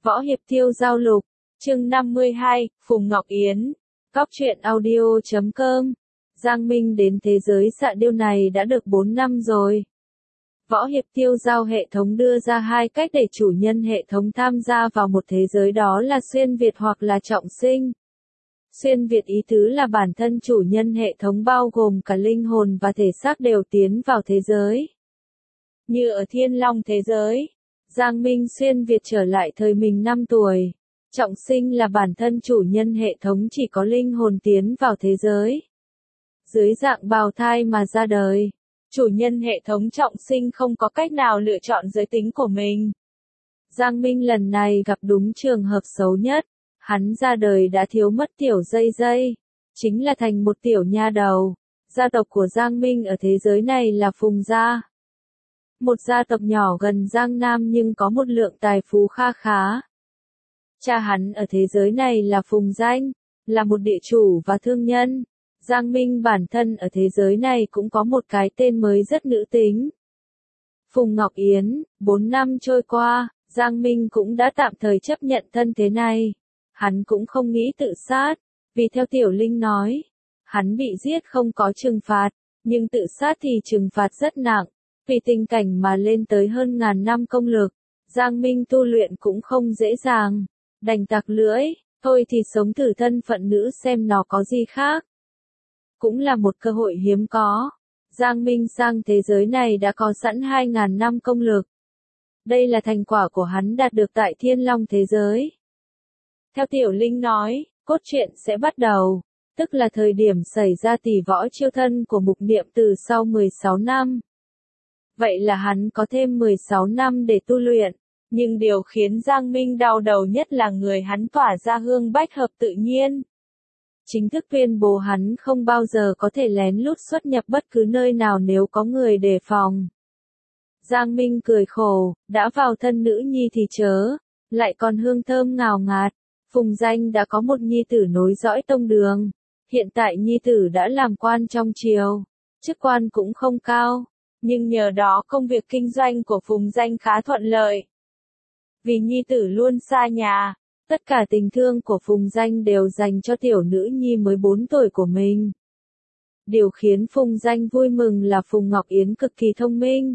Võ Hiệp Tiêu Giao Lục, chương 52, Phùng Ngọc Yến, Cóc truyện audio.com. Giang Minh đến thế giới xạ điêu này đã được 4 năm rồi. Võ Hiệp Tiêu Giao hệ thống đưa ra hai cách để chủ nhân hệ thống tham gia vào một thế giới, đó là xuyên Việt hoặc là trọng sinh. Xuyên Việt ý tứ là bản thân chủ nhân hệ thống bao gồm cả linh hồn và thể xác đều tiến vào thế giới. Như ở Thiên Long thế giới, Giang Minh xuyên Việt trở lại thời mình 5 tuổi. Trọng sinh là bản thân chủ nhân hệ thống chỉ có linh hồn tiến vào thế giới. Dưới dạng bào thai mà ra đời, chủ nhân hệ thống trọng sinh không có cách nào lựa chọn giới tính của mình. Giang Minh lần này gặp đúng trường hợp xấu nhất, hắn ra đời đã thiếu mất tiểu dây dây, chính là thành một tiểu nha đầu. Gia tộc của Giang Minh ở thế giới này là Phùng gia. Một gia tộc nhỏ gần Giang Nam nhưng có một lượng tài phú kha khá. Cha hắn ở thế giới này là Phùng Danh, là một địa chủ và thương nhân. Giang Minh bản thân ở thế giới này cũng có một cái tên mới rất nữ tính. Phùng Ngọc Yến. 4 năm trôi qua, Giang Minh cũng đã tạm thời chấp nhận thân thế này. Hắn cũng không nghĩ tự sát, vì theo Tiểu Linh nói, hắn bị giết không có trừng phạt, nhưng tự sát thì trừng phạt rất nặng. Vì tình cảnh mà lên tới hơn ngàn năm công lực, Giang Minh tu luyện cũng không dễ dàng, đành tặc lưỡi, thôi thì sống thử thân phận nữ xem nó có gì khác. Cũng là một cơ hội hiếm có. Giang Minh sang thế giới này đã có sẵn 2.000 năm công lực. Đây là thành quả của hắn đạt được tại Thiên Long thế giới. Theo Tiểu Linh nói, cốt truyện sẽ bắt đầu, tức là thời điểm xảy ra tỷ võ chiêu thân của Mục Niệm từ sau 16 năm. Vậy là hắn có thêm 16 năm để tu luyện, nhưng điều khiến Giang Minh đau đầu nhất là người hắn tỏa ra hương bách hợp tự nhiên. Chính thức tuyên bố hắn không bao giờ có thể lén lút xuất nhập bất cứ nơi nào nếu có người đề phòng. Giang Minh cười khổ, đã vào thân nữ nhi thì chớ, lại còn hương thơm ngào ngạt. Phùng Danh đã có một nhi tử nối dõi tông đường. Hiện tại nhi tử đã làm quan trong triều, chức quan cũng không cao, nhưng nhờ đó công việc kinh doanh của Phùng Danh khá thuận lợi. Vì nhi tử luôn xa nhà, tất cả tình thương của Phùng Danh đều dành cho tiểu nữ nhi mới 4 tuổi của mình. Điều khiến Phùng Danh vui mừng là Phùng Ngọc Yến cực kỳ thông minh.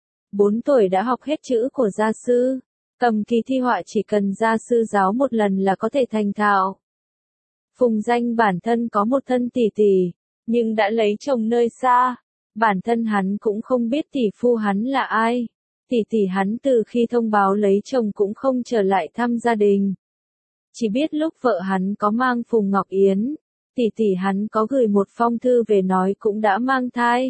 4 tuổi đã học hết chữ của gia sư, cầm kỳ thi họa chỉ cần gia sư giáo một lần là có thể thành thạo. Phùng Danh bản thân có một thân tỷ tỷ, nhưng đã lấy chồng nơi xa. Bản thân hắn cũng không biết tỷ phu hắn là ai. Tỷ tỷ hắn từ khi thông báo lấy chồng cũng không trở lại thăm gia đình. Chỉ biết lúc vợ hắn có mang Phùng Ngọc Yến, tỷ tỷ hắn có gửi một phong thư về nói cũng đã mang thai.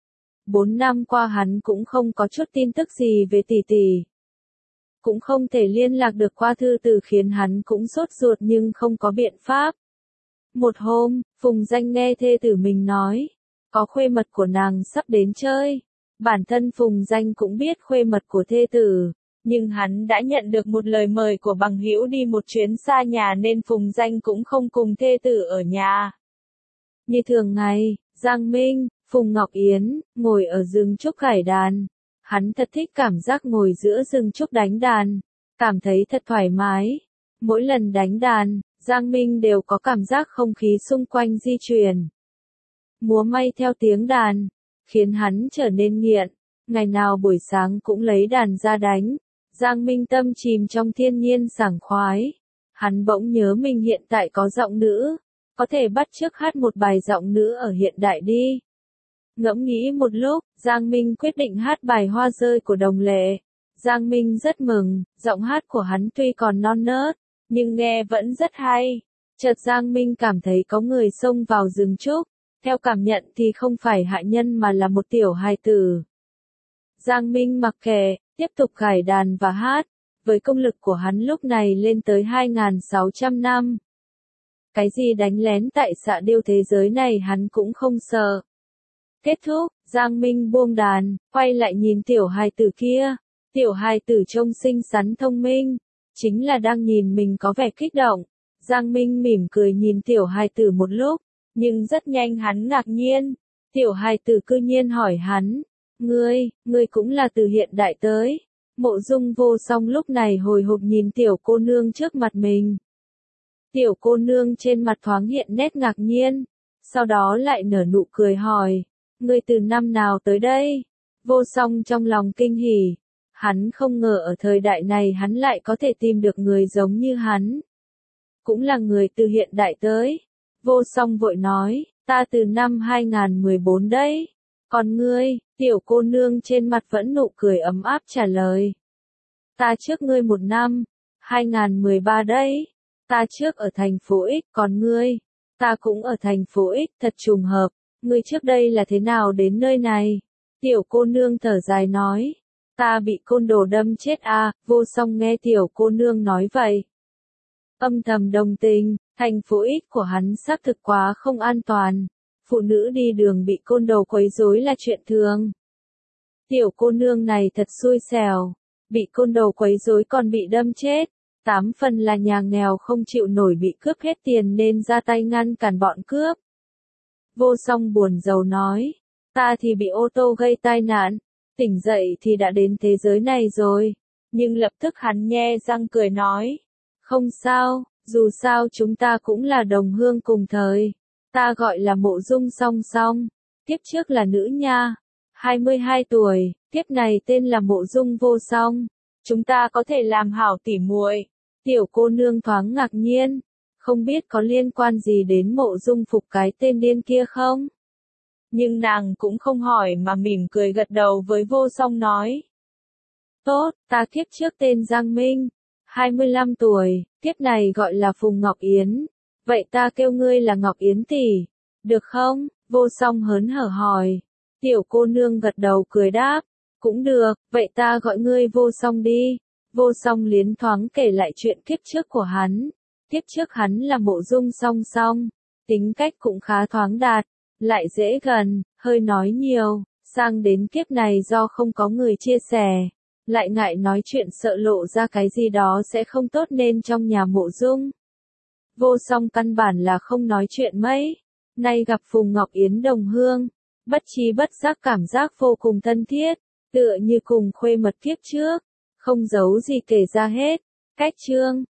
4 năm qua hắn cũng không có chút tin tức gì về tỷ tỷ. Cũng không thể liên lạc được qua thư từ khiến hắn cũng sốt ruột nhưng không có biện pháp. Một hôm, Phùng Danh nghe thê tử mình nói, có khuê mật của nàng sắp đến chơi. Bản thân Phùng Danh cũng biết khuê mật của thê tử, nhưng hắn đã nhận được một lời mời của bằng hữu đi một chuyến xa nhà nên Phùng Danh cũng không cùng thê tử ở nhà. Như thường ngày, Giang Minh, Phùng Ngọc Yến, ngồi ở rừng trúc gảy đàn. Hắn thật thích cảm giác ngồi giữa rừng trúc đánh đàn, cảm thấy thật thoải mái. Mỗi lần đánh đàn, Giang Minh đều có cảm giác không khí xung quanh di chuyển. Múa may theo tiếng đàn, khiến hắn trở nên nghiện, ngày nào buổi sáng cũng lấy đàn ra đánh. Giang Minh tâm chìm trong thiên nhiên sảng khoái. Hắn bỗng nhớ mình hiện tại có giọng nữ, có thể bắt chước hát một bài giọng nữ ở hiện đại đi. Ngẫm nghĩ một lúc, Giang Minh quyết định hát bài Hoa Rơi của Đồng Lệ. Giang Minh rất mừng, giọng hát của hắn tuy còn non nớt, nhưng nghe vẫn rất hay. Chợt Giang Minh cảm thấy có người xông vào rừng trúc, theo cảm nhận thì không phải hạ nhân mà là một tiểu hài tử. Giang Minh mặc kệ, tiếp tục gảy đàn và hát, với công lực của hắn lúc này lên tới 2.600 năm. Cái gì đánh lén tại xạ điêu thế giới này hắn cũng không sợ. Kết thúc, Giang Minh buông đàn, quay lại nhìn tiểu hài tử kia. Tiểu hài tử trông xinh xắn thông minh, chính là đang nhìn mình có vẻ kích động. Giang Minh mỉm cười nhìn tiểu hài tử một lúc, nhưng rất nhanh hắn ngạc nhiên. Tiểu hài tử cư nhiên hỏi hắn, ngươi cũng là từ hiện đại tới. Mộ Dung Vô Song lúc này hồi hộp nhìn tiểu cô nương trước mặt mình. Tiểu cô nương trên mặt thoáng hiện nét ngạc nhiên, sau đó lại nở nụ cười hỏi, ngươi từ năm nào tới đây? Vô Song trong lòng kinh hỉ, hắn không ngờ ở thời đại này hắn lại có thể tìm được người giống như hắn. Cũng là người từ hiện đại tới. Vô Song vội nói, ta từ năm 2014 đấy. Còn ngươi, tiểu cô nương trên mặt vẫn nụ cười ấm áp trả lời. Ta trước ngươi một năm, 2013 đấy. Ta trước ở thành phố X, còn ngươi? Ta cũng ở thành phố X, thật trùng hợp. Ngươi trước đây là thế nào đến nơi này? Tiểu cô nương thở dài nói. Ta bị côn đồ đâm chết à, Vô Song nghe tiểu cô nương nói vậy. Âm thầm đồng tình, thành phố X của hắn xác thực quá không an toàn. Phụ nữ đi đường bị côn đồ quấy rối là chuyện thường. Tiểu cô nương này thật xui xẻo, bị côn đồ quấy rối còn bị đâm chết. 8 phần là nhà nghèo không chịu nổi bị cướp hết tiền nên ra tay ngăn cản bọn cướp. Vô Song buồn rầu nói, ta thì bị ô tô gây tai nạn, tỉnh dậy thì đã đến thế giới này rồi. Nhưng lập tức hắn nhe răng cười nói, không sao, dù sao chúng ta cũng là đồng hương cùng thời. Ta gọi là Mộ Dung Song Song, kiếp trước là nữ nha, 22 tuổi, kiếp này tên là Mộ Dung Vô Song. Chúng ta có thể làm hảo tỉ muội. Tiểu cô nương thoáng ngạc nhiên, không biết có liên quan gì đến Mộ Dung Phục cái tên điên kia không? Nhưng nàng cũng không hỏi mà mỉm cười gật đầu với Vô Song nói. Tốt, ta kiếp trước tên Giang Minh, 25 tuổi, kiếp này gọi là Phùng Ngọc Yến. Vậy ta kêu ngươi là Ngọc Yến tỷ, được không? Vô Song hớn hở hỏi. Tiểu cô nương gật đầu cười đáp, cũng được, vậy ta gọi ngươi Vô Song đi. Vô Song liến thoáng kể lại chuyện kiếp trước của hắn. Kiếp trước hắn là Mộ Dung Song Song, tính cách cũng khá thoáng đạt, lại dễ gần, hơi nói nhiều, sang đến kiếp này do không có người chia sẻ, lại ngại nói chuyện sợ lộ ra cái gì đó sẽ không tốt nên trong nhà Mộ Dung. Vô Song căn bản là không nói chuyện mấy, nay gặp Phùng Ngọc Yến đồng hương, bất trí bất giác cảm giác vô cùng thân thiết, tựa như cùng khuê mật kiếp trước, không giấu gì kể ra hết. Cách chương